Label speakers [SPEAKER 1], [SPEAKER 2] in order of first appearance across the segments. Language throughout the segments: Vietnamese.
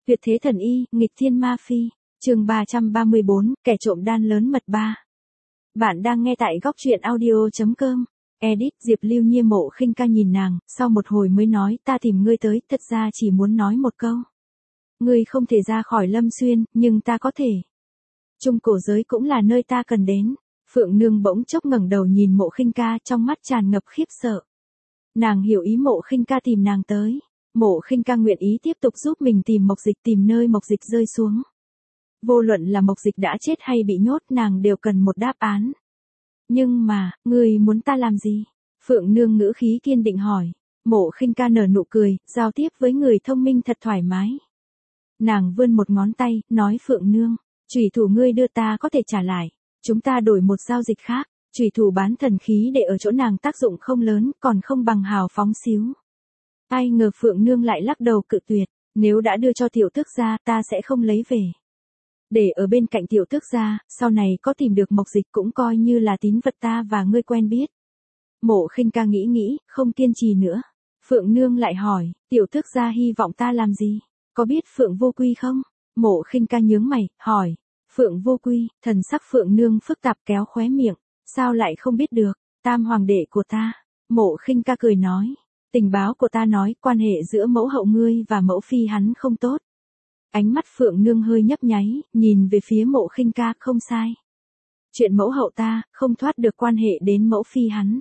[SPEAKER 1] Tuyệt thế thần y, nghịch thiên ma phi. Chương 334, kẻ trộm đan lớn mật 3. Bạn đang nghe tại góc truyện audio.com. Edit, Diệp Lưu Nhiên. Mộ Khinh Ca nhìn nàng, sau một hồi mới nói, ta tìm ngươi tới, thật ra chỉ muốn nói một câu. Ngươi không thể ra khỏi Lâm Xuyên, nhưng ta có thể. Trung cổ giới cũng là nơi ta cần đến. Phượng Nương bỗng chốc ngẩng đầu nhìn Mộ Khinh Ca, trong mắt tràn ngập khiếp sợ. Nàng hiểu ý Mộ Khinh Ca tìm nàng tới. Mộ Khinh Ca nguyện ý tiếp tục giúp mình tìm Mộc Dịch, tìm nơi Mộc Dịch rơi xuống. Vô luận là Mộc Dịch đã chết hay bị nhốt, nàng đều cần một đáp án. Nhưng mà, ngươi muốn ta làm gì? Phượng Nương ngữ khí kiên định hỏi. Mộ Khinh Ca nở nụ cười, giao tiếp với người thông minh thật thoải mái. Nàng vươn một ngón tay, nói Phượng Nương, chủy thủ ngươi đưa ta có thể trả lại. Chúng ta đổi một giao dịch khác. Chủy thủ bán thần khí để ở chỗ nàng tác dụng không lớn, còn không bằng hào phóng xíu. Ai ngờ Phượng Nương lại lắc đầu cự tuyệt, nếu đã đưa cho tiểu tước gia, ta sẽ không lấy về. Để ở bên cạnh tiểu tước gia, sau này có tìm được Mộc Dịch cũng coi như là tín vật ta và ngươi quen biết. Mộ Khinh Ca nghĩ, không kiên trì nữa. Phượng Nương lại hỏi, tiểu tước gia hy vọng ta làm gì? Có biết Phượng Vô Quy không? Mộ Khinh Ca nhướng mày, hỏi. Phượng Vô Quy, thần sắc Phượng Nương phức tạp kéo khóe miệng, sao lại không biết được, tam hoàng đệ của ta. Mộ Khinh Ca cười nói. Tình báo của ta nói quan hệ giữa mẫu hậu ngươi và mẫu phi hắn không tốt. Ánh mắt Phượng Nương hơi nhấp nháy, nhìn về phía Mộ Khinh Ca, không sai. Chuyện mẫu hậu ta, không thoát được quan hệ đến mẫu phi hắn.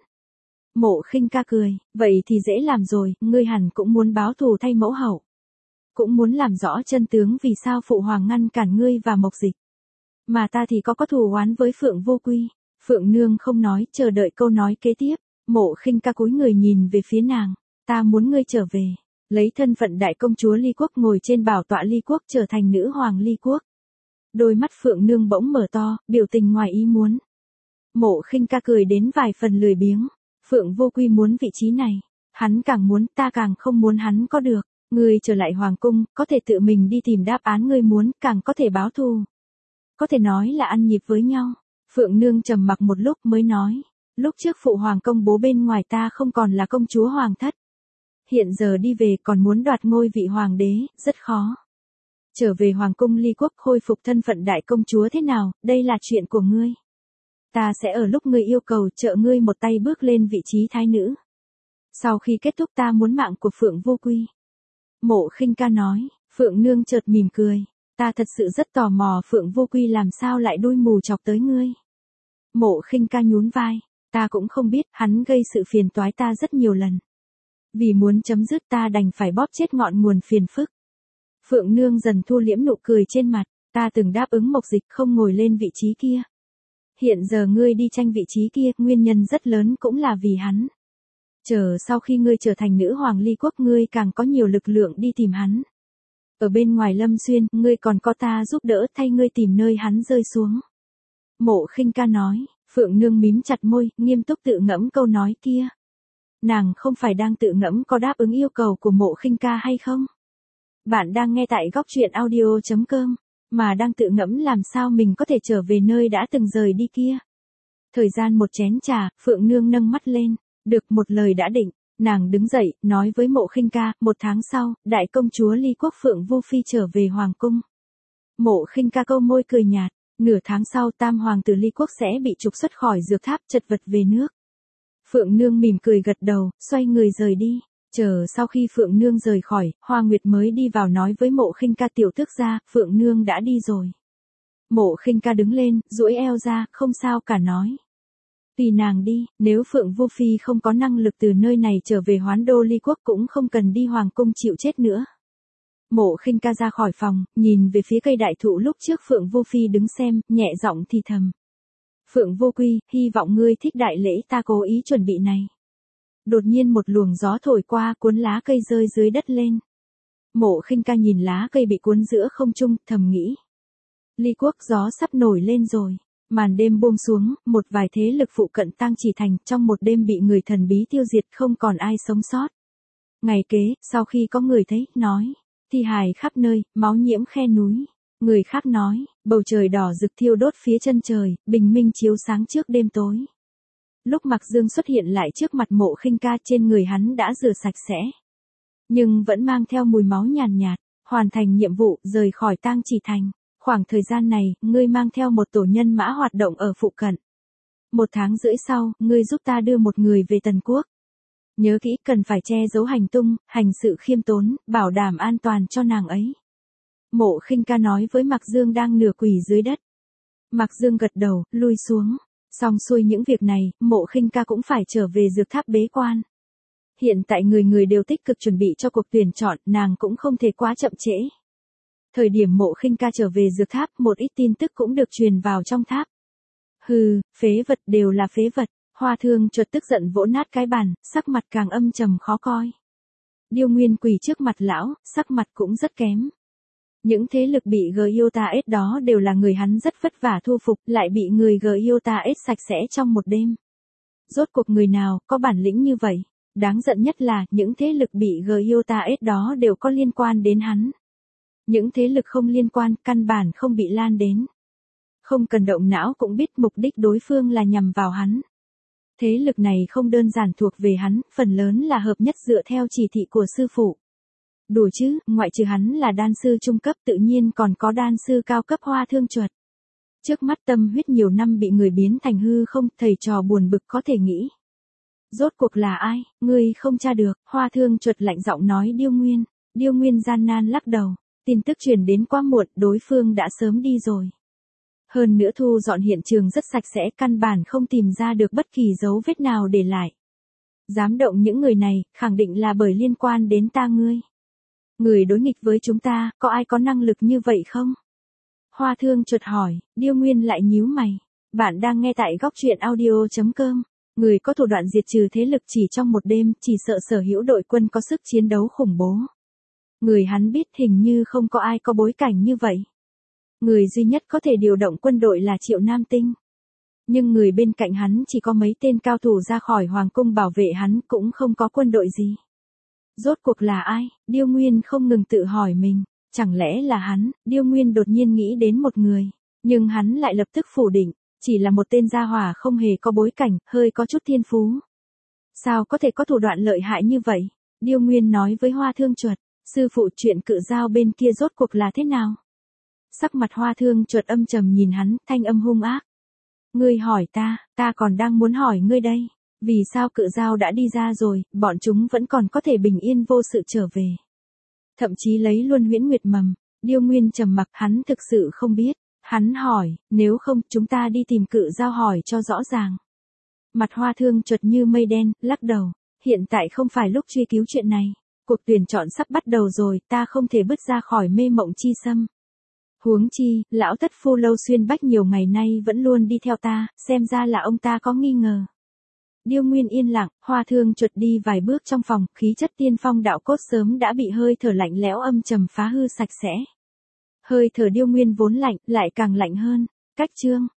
[SPEAKER 1] Mộ Khinh Ca cười, vậy thì dễ làm rồi, ngươi hẳn cũng muốn báo thù thay mẫu hậu. Cũng muốn làm rõ chân tướng vì sao phụ hoàng ngăn cản ngươi và Mộc Dịch. Mà ta thì có thù oán với Phượng Vô Quy. Phượng Nương không nói, chờ đợi câu nói kế tiếp. Mộ Khinh Ca cúi người nhìn về phía nàng, ta muốn ngươi trở về, lấy thân phận đại công chúa Ly Quốc ngồi trên bảo tọa Ly Quốc trở thành nữ hoàng Ly Quốc. Đôi mắt Phượng Nương bỗng mở to, biểu tình ngoài ý muốn. Mộ Khinh Ca cười đến vài phần lười biếng, Phượng Vô Quy muốn vị trí này, hắn càng muốn, ta càng không muốn hắn có được, ngươi trở lại hoàng cung, có thể tự mình đi tìm đáp án ngươi muốn, càng có thể báo thù. Có thể nói là ăn nhịp với nhau. Phượng Nương trầm mặc một lúc mới nói. Lúc trước phụ hoàng công bố bên ngoài ta không còn là công chúa hoàng thất. Hiện giờ đi về còn muốn đoạt ngôi vị hoàng đế, rất khó. Trở về hoàng cung Ly Quốc khôi phục thân phận đại công chúa thế nào, đây là chuyện của ngươi. Ta sẽ ở lúc ngươi yêu cầu trợ ngươi một tay bước lên vị trí thái nữ. Sau khi kết thúc ta muốn mạng của Phượng Vô Quy. Mộ Khinh Ca nói, Phượng Nương chợt mỉm cười. Ta thật sự rất tò mò Phượng Vô Quy làm sao lại đuôi mù chọc tới ngươi. Mộ Khinh Ca nhún vai. Ta cũng không biết, hắn gây sự phiền toái ta rất nhiều lần. Vì muốn chấm dứt ta đành phải bóp chết ngọn nguồn phiền phức. Phượng Nương dần thu liễm nụ cười trên mặt, ta từng đáp ứng Mộc Dịch không ngồi lên vị trí kia. Hiện giờ ngươi đi tranh vị trí kia, nguyên nhân rất lớn cũng là vì hắn. Chờ sau khi ngươi trở thành nữ hoàng Ly Quốc ngươi càng có nhiều lực lượng đi tìm hắn. Ở bên ngoài Lâm Xuyên, ngươi còn có ta giúp đỡ thay ngươi tìm nơi hắn rơi xuống. Mộ Khinh Ca nói. Phượng Nương mím chặt môi, nghiêm túc tự ngẫm câu nói kia. Nàng không phải đang tự ngẫm có đáp ứng yêu cầu của Mộ Khinh Ca hay không? Bạn đang nghe tại góc truyện audio.com, mà đang tự ngẫm làm sao mình có thể trở về nơi đã từng rời đi kia. Thời gian một chén trà, Phượng Nương nâng mắt lên, được một lời đã định, nàng đứng dậy, nói với Mộ Khinh Ca, 1 tháng sau, đại công chúa Ly Quốc Phượng Vô Phi trở về hoàng cung. Mộ Khinh Ca câu môi cười nhạt. Nửa tháng sau tam hoàng tử Ly Quốc sẽ bị trục xuất khỏi dược tháp chật vật về nước. Phượng Nương mỉm cười gật đầu, xoay người rời đi. Chờ sau khi Phượng Nương rời khỏi, Hoa Nguyệt mới đi vào nói với Mộ Khinh Ca tiểu tước gia, Phượng Nương đã đi rồi. Mộ Khinh Ca đứng lên, duỗi eo ra, không sao cả nói. Tùy nàng đi, nếu Phượng Vô Phi không có năng lực từ nơi này trở về Hoán Đô Ly Quốc cũng không cần đi hoàng cung chịu chết nữa. Mộ Khinh Ca ra khỏi phòng, nhìn về phía cây đại thụ lúc trước Phượng Vô Phi đứng xem, nhẹ giọng thì thầm. Phượng Vô Quy, hy vọng ngươi thích đại lễ ta cố ý chuẩn bị này. Đột nhiên một luồng gió thổi qua cuốn lá cây rơi dưới đất lên. Mộ Khinh Ca nhìn lá cây bị cuốn giữa không trung, thầm nghĩ. Ly Quốc gió sắp nổi lên rồi. Màn đêm buông xuống, một vài thế lực phụ cận Tang Chỉ Thành trong một đêm bị người thần bí tiêu diệt không còn ai sống sót. Ngày kế, sau khi có người thấy, nói. Thi hài khắp nơi, máu nhiễm khe núi. Người khác nói, bầu trời đỏ rực thiêu đốt phía chân trời, bình minh chiếu sáng trước đêm tối. Lúc Mạc Dương xuất hiện lại trước mặt Mộ Khinh Ca trên người hắn đã rửa sạch sẽ. Nhưng vẫn mang theo mùi máu nhàn nhạt. hoàn thành nhiệm vụ, rời khỏi Tang Chỉ Thành. Khoảng thời gian này, ngươi mang theo một tổ nhân mã hoạt động ở phụ cận. 1 tháng rưỡi sau, ngươi giúp ta đưa một người về Tần Quốc. Nhớ kỹ cần phải che giấu hành tung, hành sự khiêm tốn, bảo đảm an toàn cho nàng ấy. Mộ Khinh Ca nói với Mạc Dương đang nửa quỳ dưới đất. Mạc Dương gật đầu, lui xuống. Xong xuôi những việc này, Mộ Khinh Ca cũng phải trở về dược tháp bế quan. Hiện tại người người đều tích cực chuẩn bị cho cuộc tuyển chọn, nàng cũng không thể quá chậm trễ. Thời điểm Mộ Khinh Ca trở về dược tháp, một ít tin tức cũng được truyền vào trong tháp. Hừ, phế vật đều là phế vật. Hoa Thương chợt tức giận vỗ nát cái bàn, sắc mặt càng âm trầm khó coi. Điêu Nguyên quỳ trước mặt lão, sắc mặt cũng rất kém. Những thế lực bị Gyota-S đó đều là người hắn rất vất vả thu phục, lại bị người Gyota-S sạch sẽ trong một đêm. Rốt cuộc người nào có bản lĩnh như vậy? Đáng giận nhất là những thế lực bị Gyota-S đó đều có liên quan đến hắn. Những thế lực không liên quan căn bản không bị lan đến. Không cần động não cũng biết mục đích đối phương là nhằm vào hắn. Thế lực này không đơn giản thuộc về hắn, phần lớn là hợp nhất dựa theo chỉ thị của sư phụ. Đùa chứ, ngoại trừ hắn là đan sư trung cấp tự nhiên còn có đan sư cao cấp Hoa Thương Chuột. Trước mắt tâm huyết nhiều năm bị người biến thành hư không, thầy trò buồn bực có thể nghĩ. Rốt cuộc là ai, ngươi không tra được, Hoa Thương Chuột lạnh giọng nói Điêu Nguyên. Điêu Nguyên gian nan lắc đầu, tin tức truyền đến quá muộn, đối phương đã sớm đi rồi. Hơn nữa thu dọn hiện trường rất sạch sẽ, căn bản không tìm ra được bất kỳ dấu vết nào để lại. Dám động những người này, khẳng định là bởi liên quan đến ta ngươi. Người đối nghịch với chúng ta, có ai có năng lực như vậy không? Hoa Thương Chuột hỏi, Điêu Nguyên lại nhíu mày. Bạn đang nghe tại góc truyện audio.com. Người có thủ đoạn diệt trừ thế lực chỉ trong một đêm, chỉ sợ sở hữu đội quân có sức chiến đấu khủng bố. Người hắn biết hình như không có ai có bối cảnh như vậy. Người duy nhất có thể điều động quân đội là Triệu Nam Tinh. Nhưng người bên cạnh hắn chỉ có mấy tên cao thủ ra khỏi hoàng cung bảo vệ hắn, cũng không có quân đội gì. Rốt cuộc là ai? Điêu Nguyên không ngừng tự hỏi mình. Chẳng lẽ là hắn? Điêu Nguyên đột nhiên nghĩ đến một người. Nhưng hắn lại lập tức phủ định. Chỉ là một tên gia hỏa không hề có bối cảnh, hơi có chút thiên phú. Sao có thể có thủ đoạn lợi hại như vậy? Điêu Nguyên nói với Hoa Thương Chuột. Sư phụ chuyện Cự Giao bên kia rốt cuộc là thế nào? Sắc mặt Hoa Thương Chuột âm trầm nhìn hắn, thanh âm hung ác. Ngươi hỏi ta còn đang muốn hỏi ngươi đây. Vì sao Cự Giao đã đi ra rồi, bọn chúng vẫn còn có thể bình yên vô sự trở về. Thậm chí lấy luôn Huyễn Nguyệt Mầm. Điêu Nguyên trầm mặc, hắn thực sự không biết. Hắn hỏi, nếu không chúng ta đi tìm Cự Giao hỏi cho rõ ràng. Mặt Hoa Thương Chuột như mây đen, lắc đầu. Hiện tại không phải lúc truy cứu chuyện này. Cuộc tuyển chọn sắp bắt đầu rồi, ta không thể bứt ra khỏi mê mộng chi xâm. Huống chi, lão thất phu Lâu Xuyên Bách nhiều ngày nay vẫn luôn đi theo ta, xem ra là ông ta có nghi ngờ. Điêu Nguyên yên lặng, Hoa Thương Chuột đi vài bước trong phòng, khí chất tiên phong đạo cốt sớm đã bị hơi thở lạnh lẽo âm trầm phá hư sạch sẽ. Hơi thở Điêu Nguyên vốn lạnh, lại càng lạnh hơn. Cách chương.